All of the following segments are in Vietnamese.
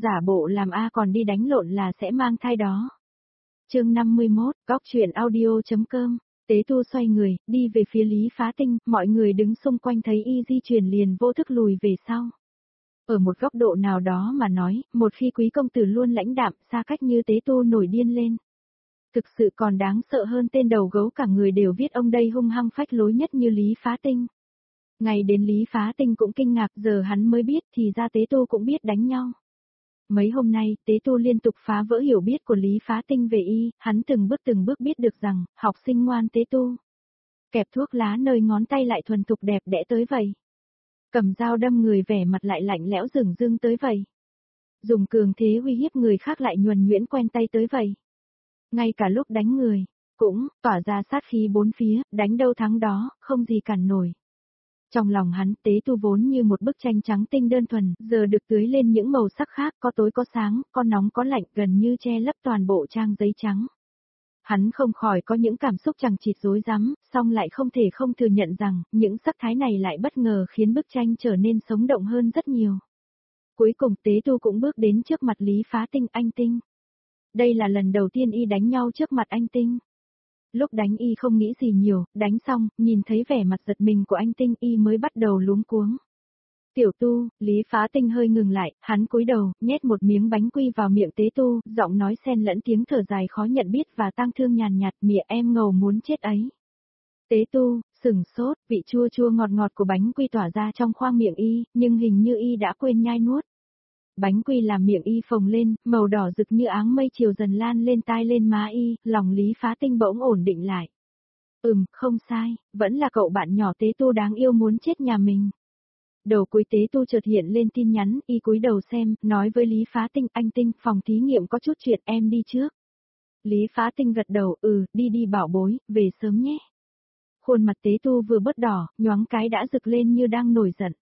giả bộ làm A còn đi đánh lộn là sẽ mang thai đó. Chương 51, Góc truyện audio.com. Tế Tu xoay người, đi về phía Lý Phá Tinh, mọi người đứng xung quanh thấy y di chuyển liền vô thức lùi về sau. Ở một góc độ nào đó mà nói, một khi quý công tử luôn lãnh đạm, xa cách như Tế Tu nổi điên lên. Thực sự còn đáng sợ hơn tên đầu gấu cả người đều viết ông đây hung hăng phách lối nhất như Lý Phá Tinh. Ngày đến Lý Phá Tinh cũng kinh ngạc, giờ hắn mới biết thì ra Tế Tu cũng biết đánh nhau. Mấy hôm nay, Tế Tu liên tục phá vỡ hiểu biết của Lý Phá Tinh về y, hắn từng bước biết được rằng, học sinh ngoan Tế Tu. Kẹp thuốc lá nơi ngón tay lại thuần thục đẹp đẽ tới vậy. Cầm dao đâm người vẻ mặt lại lạnh lẽo rừng rưng tới vậy. Dùng cường thế uy hiếp người khác lại nhuần nhuyễn quen tay tới vậy. Ngay cả lúc đánh người, cũng tỏa ra sát khí bốn phía, đánh đâu thắng đó, không gì cản nổi. Trong lòng hắn, Tế Tu vốn như một bức tranh trắng tinh đơn thuần, giờ được tưới lên những màu sắc khác, có tối có sáng, có nóng có lạnh, gần như che lấp toàn bộ trang giấy trắng. Hắn không khỏi có những cảm xúc chằng chịt rối rắm, song lại không thể không thừa nhận rằng, những sắc thái này lại bất ngờ khiến bức tranh trở nên sống động hơn rất nhiều. Cuối cùng Tế Tu cũng bước đến trước mặt Lý Phá Tinh, anh Tinh. Đây là lần đầu tiên y đánh nhau trước mặt anh Tinh. Lúc đánh y không nghĩ gì nhiều, đánh xong, nhìn thấy vẻ mặt giật mình của anh Tinh y mới bắt đầu luống cuống. Tiểu Tu, Lý Phá Tinh hơi ngừng lại, hắn cúi đầu, nhét một miếng bánh quy vào miệng Tế Tu, giọng nói xen lẫn tiếng thở dài khó nhận biết và tang thương nhàn nhạt, mẹ em ngầu muốn chết ấy. Tế Tu, sửng sốt, vị chua chua ngọt ngọt của bánh quy tỏa ra trong khoang miệng y, nhưng hình như y đã quên nhai nuốt. Bánh quy làm miệng y phồng lên, màu đỏ rực như áng mây chiều dần lan lên tai lên má y, lòng Lý Phá Tinh bỗng ổn định lại. Không sai, vẫn là cậu bạn nhỏ Tế Tu đáng yêu muốn chết nhà mình. Đầu cuối Tế Tu chợt hiện lên tin nhắn, y cúi đầu xem, nói với Lý Phá Tinh, anh Tinh, phòng thí nghiệm có chút chuyện em đi trước. Lý Phá Tinh gật đầu, đi bảo bối, về sớm nhé. Khuôn mặt Tế Tu vừa bớt đỏ, nhoáng cái đã rực lên như đang nổi giận.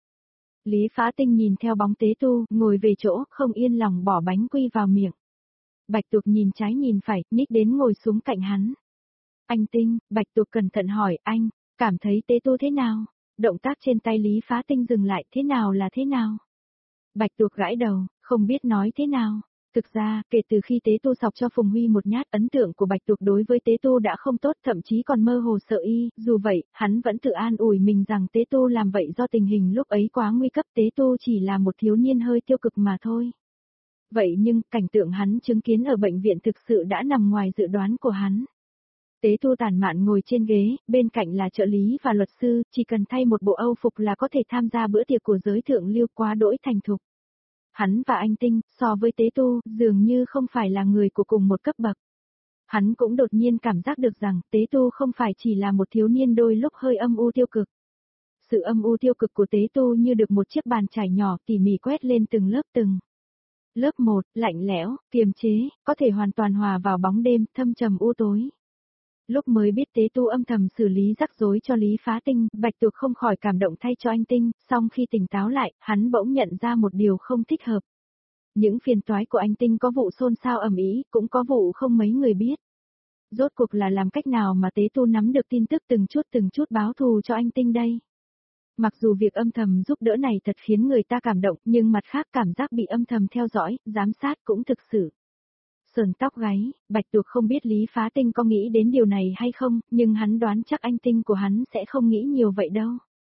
Lý Phá Tinh nhìn theo bóng Tế Tu, ngồi về chỗ, không yên lòng bỏ bánh quy vào miệng. Bạch Tuộc nhìn trái nhìn phải, nhích đến ngồi xuống cạnh hắn. Anh Tinh, Bạch Tuộc cẩn thận hỏi, anh, cảm thấy Tế Tu thế nào? Động tác trên tay Lý Phá Tinh dừng lại, thế nào là thế nào? Bạch Tuộc gãi đầu, không biết nói thế nào. Thực ra, kể từ khi Tế Tu sọc cho Phùng Huy một nhát, ấn tượng của Bạch Tuộc đối với Tế Tu đã không tốt, thậm chí còn mơ hồ sợ y, dù vậy, hắn vẫn tự an ủi mình rằng Tế Tu làm vậy do tình hình lúc ấy quá nguy cấp, Tế Tu chỉ là một thiếu niên hơi tiêu cực mà thôi. Vậy nhưng, cảnh tượng hắn chứng kiến ở bệnh viện thực sự đã nằm ngoài dự đoán của hắn. Tế Tu tản mạn ngồi trên ghế, bên cạnh là trợ lý và luật sư, chỉ cần thay một bộ âu phục là có thể tham gia bữa tiệc của giới thượng lưu quá đỗi thành thục. Hắn và anh Tinh, so với Tế Tu, dường như không phải là người của cùng một cấp bậc. Hắn cũng đột nhiên cảm giác được rằng, Tế Tu không phải chỉ là một thiếu niên đôi lúc hơi âm u tiêu cực. Sự âm u tiêu cực của Tế Tu như được một chiếc bàn chải nhỏ tỉ mỉ quét lên từng lớp từng. Lớp 1, lạnh lẽo, kiềm chế, có thể hoàn toàn hòa vào bóng đêm, thâm trầm u tối. Lúc mới biết Tế Tu âm thầm xử lý rắc rối cho Lý Phá Tinh, Bạch Tuộc không khỏi cảm động thay cho anh Tinh, song khi tỉnh táo lại, hắn bỗng nhận ra một điều không thích hợp. Những phiền toái của anh Tinh có vụ xôn xao ầm ĩ, cũng có vụ không mấy người biết. Rốt cuộc là làm cách nào mà Tế Tu nắm được tin tức từng chút báo thù cho anh Tinh đây? Mặc dù việc âm thầm giúp đỡ này thật khiến người ta cảm động, nhưng mặt khác cảm giác bị âm thầm theo dõi, giám sát cũng thực sự sờn tóc gáy. Bạch Tuộc không biết Lý Phá Tinh có nghĩ đến điều này hay không, nhưng hắn đoán chắc anh Tinh của hắn sẽ không nghĩ nhiều vậy đâu.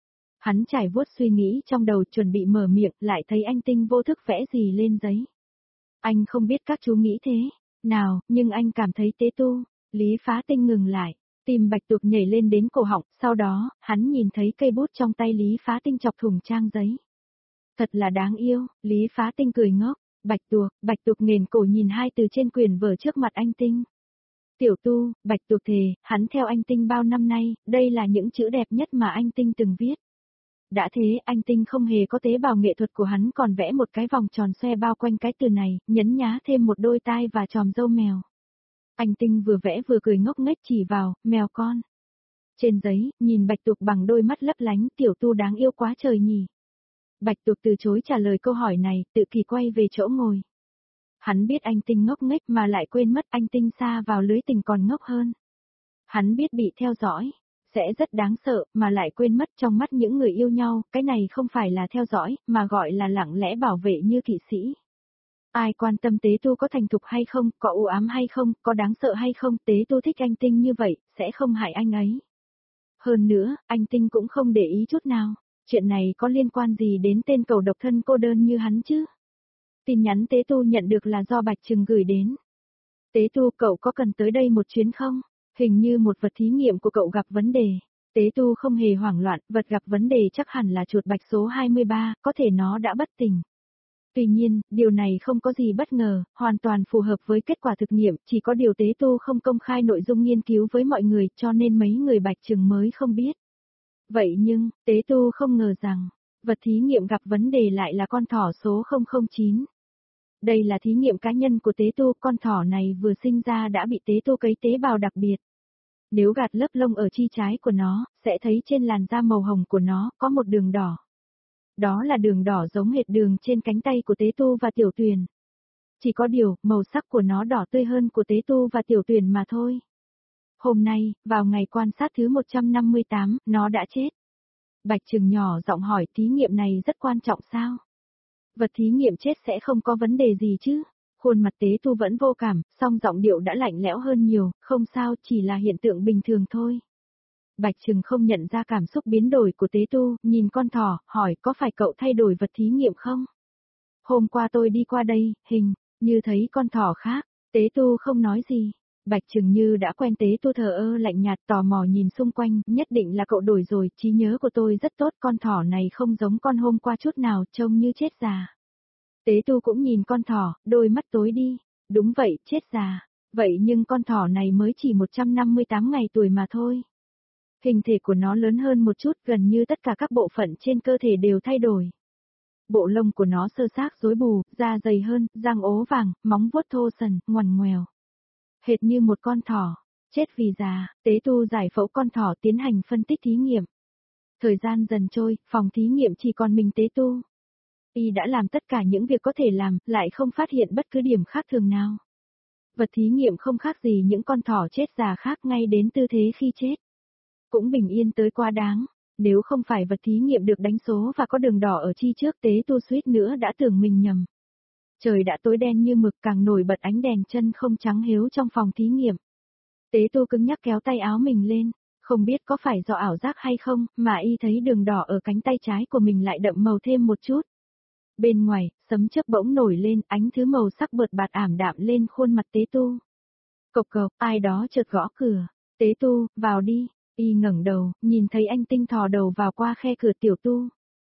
Hắn trải vuốt suy nghĩ trong đầu chuẩn bị mở miệng, lại thấy anh Tinh vô thức vẽ gì lên giấy. Anh không biết các chú nghĩ thế nào, nhưng anh cảm thấy Tế Tu. Lý Phá Tinh ngừng lại, tim Bạch Tuộc nhảy lên đến cổ họng, sau đó, hắn nhìn thấy cây bút trong tay Lý Phá Tinh chọc thủng trang giấy. Thật là đáng yêu, Lý Phá Tinh cười ngốc. Bạch Tuộc nghển cổ nhìn hai từ trên quyển vở trước mặt anh Tinh. Tiểu Tu, Bạch Tuộc thề, hắn theo anh Tinh bao năm nay, đây là những chữ đẹp nhất mà anh Tinh từng viết. Đã thế, anh Tinh không hề có tế bào nghệ thuật của hắn còn vẽ một cái vòng tròn xoe bao quanh cái từ này, nhấn nhá thêm một đôi tai và chòm râu mèo. Anh Tinh vừa vẽ vừa cười ngốc nghếch chỉ vào, mèo con. Trên giấy, nhìn Bạch Tuộc bằng đôi mắt lấp lánh, Tiểu Tu đáng yêu quá trời nhỉ. Bạch Tuộc từ chối trả lời câu hỏi này, tự kỳ quay về chỗ ngồi. Hắn biết anh Tinh ngốc nghếch mà lại quên mất anh Tinh xa vào lưới tình còn ngốc hơn. Hắn biết bị theo dõi sẽ rất đáng sợ, mà lại quên mất trong mắt những người yêu nhau, cái này không phải là theo dõi, mà gọi là lặng lẽ bảo vệ như kỵ sĩ. Ai quan tâm tế tu có thành thục hay không, có u ám hay không, có đáng sợ hay không, tế tu thích anh Tinh như vậy, sẽ không hại anh ấy. Hơn nữa, anh Tinh cũng không để ý chút nào. Chuyện này có liên quan gì đến tên cẩu độc thân cô đơn như hắn chứ? Tin nhắn tế tu nhận được là do Bạch Trừng gửi đến. Tế tu, cậu có cần tới đây một chuyến không? Hình như một vật thí nghiệm của cậu gặp vấn đề. Tế tu không hề hoảng loạn, vật gặp vấn đề chắc hẳn là chuột bạch số 23, có thể nó đã bất tỉnh. Tuy nhiên, điều này không có gì bất ngờ, hoàn toàn phù hợp với kết quả thực nghiệm, chỉ có điều tế tu không công khai nội dung nghiên cứu với mọi người cho nên mấy người Bạch Trừng mới không biết. Vậy nhưng, tế tu không ngờ rằng, vật thí nghiệm gặp vấn đề lại là con thỏ số 009. Đây là thí nghiệm cá nhân của tế tu, con thỏ này vừa sinh ra đã bị tế tu cấy tế bào đặc biệt. Nếu gạt lớp lông ở chi trái của nó, sẽ thấy trên làn da màu hồng của nó có một đường đỏ. Đó là đường đỏ giống hệt đường trên cánh tay của tế tu và tiểu tuyền. Chỉ có điều, màu sắc của nó đỏ tươi hơn của tế tu và tiểu tuyền mà thôi. Hôm nay, vào ngày quan sát thứ 158, nó đã chết. Bạch Trừng nhỏ giọng hỏi thí nghiệm này rất quan trọng sao? Vật thí nghiệm chết sẽ không có vấn đề gì chứ? Khuôn mặt tế tu vẫn vô cảm, song giọng điệu đã lạnh lẽo hơn nhiều, không sao, chỉ là hiện tượng bình thường thôi. Bạch Trừng không nhận ra cảm xúc biến đổi của tế tu, nhìn con thỏ, hỏi có phải cậu thay đổi vật thí nghiệm không? Hôm qua tôi đi qua đây, như thấy con thỏ khác, tế tu không nói gì. Bạch Trừng như đã quen tế tu thờ ơ lạnh nhạt tò mò nhìn xung quanh, nhất định là cậu đổi rồi, trí nhớ của tôi rất tốt, con thỏ này không giống con hôm qua chút nào, trông như chết già. Tế tu cũng nhìn con thỏ, đôi mắt tối đi, đúng vậy, chết già, vậy nhưng con thỏ này mới chỉ 158 ngày tuổi mà thôi. Hình thể của nó lớn hơn một chút, gần như tất cả các bộ phận trên cơ thể đều thay đổi. Bộ lông của nó sơ xác rối bù, da dày hơn, răng ố vàng, móng vuốt thô sần, ngoằn ngoèo. Hệt như một con thỏ, chết vì già, tế tu giải phẫu con thỏ tiến hành phân tích thí nghiệm. Thời gian dần trôi, phòng thí nghiệm chỉ còn mình tế tu. Y đã làm tất cả những việc có thể làm, lại không phát hiện bất cứ điểm khác thường nào. Vật thí nghiệm không khác gì những con thỏ chết già khác ngay đến tư thế khi chết. Cũng bình yên tới quá đáng, nếu không phải vật thí nghiệm được đánh số và có đường đỏ ở chi trước tế tu suýt nữa đã tưởng mình nhầm. Trời đã tối đen như mực càng nổi bật ánh đèn chân không trắng hiếu trong phòng thí nghiệm. Tế tu cứng nhắc kéo tay áo mình lên, không biết có phải do ảo giác hay không, mà y thấy đường đỏ ở cánh tay trái của mình lại đậm màu thêm một chút. Bên ngoài, sấm chớp bỗng nổi lên, ánh thứ màu sắc bợt bạt ảm đạm lên khuôn mặt tế tu. Cộc cộc, ai đó chợt gõ cửa. Tế tu, vào đi. Y ngẩng đầu, nhìn thấy anh Tinh thò đầu vào qua khe cửa. Tiểu tu.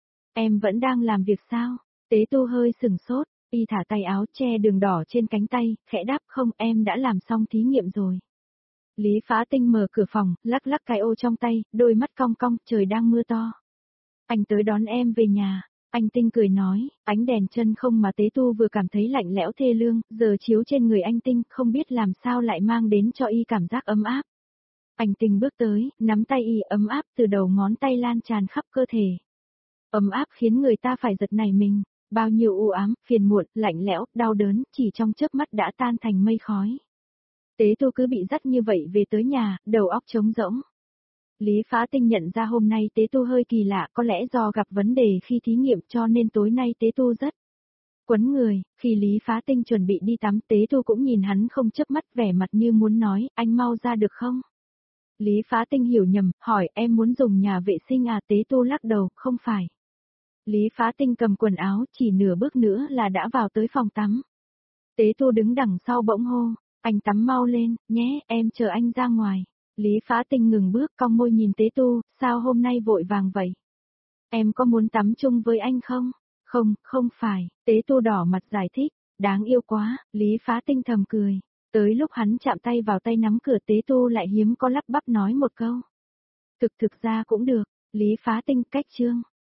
Em vẫn đang làm việc sao? Tế tu hơi sừng sốt, y thả tay áo che đường đỏ trên cánh tay, khẽ đáp không, em đã làm xong thí nghiệm rồi. Lý Phá Tinh mở cửa phòng, lắc lắc cái ô trong tay, đôi mắt cong cong, trời đang mưa to. Anh tới đón em về nhà. Anh Tinh cười nói, ánh đèn chân không mà tế tu vừa cảm thấy lạnh lẽo thê lương, giờ chiếu trên người anh Tinh, không biết làm sao lại mang đến cho y cảm giác ấm áp. Anh Tinh bước tới, nắm tay y ấm áp từ đầu ngón tay lan tràn khắp cơ thể. Ấm áp khiến người ta phải giật nảy mình, bao nhiêu u ám, phiền muộn, lạnh lẽo, đau đớn, chỉ trong chớp mắt đã tan thành mây khói. Tế tu cứ bị dắt như vậy về tới nhà, đầu óc trống rỗng. Lý Phá Tinh nhận ra hôm nay tế tu hơi kỳ lạ, có lẽ do gặp vấn đề khi thí nghiệm cho nên tối nay tế tu rất quấn người. Khi Lý Phá Tinh chuẩn bị đi tắm, tế tu cũng nhìn hắn không chớp mắt, vẻ mặt như muốn nói, anh mau ra được không? Lý Phá Tinh hiểu nhầm, hỏi em muốn dùng nhà vệ sinh à? Tế tu lắc đầu, không phải. Lý Phá Tinh cầm quần áo, chỉ nửa bước nữa là đã vào tới phòng tắm. Tế tu đứng đằng sau bỗng hô, anh tắm mau lên, nhé, em chờ anh ra ngoài. Lý Phá Tinh ngừng bước, cong môi nhìn tế tu, sao hôm nay vội vàng vậy? Em có muốn tắm chung với anh không? Không, không phải, tế tu đỏ mặt giải thích, đáng yêu quá, Lý Phá Tinh thầm cười. Tới lúc hắn chạm tay vào tay nắm cửa, tế tu lại hiếm có lắp bắp nói một câu. Thực ra cũng được, Lý Phá Tinh cách chương.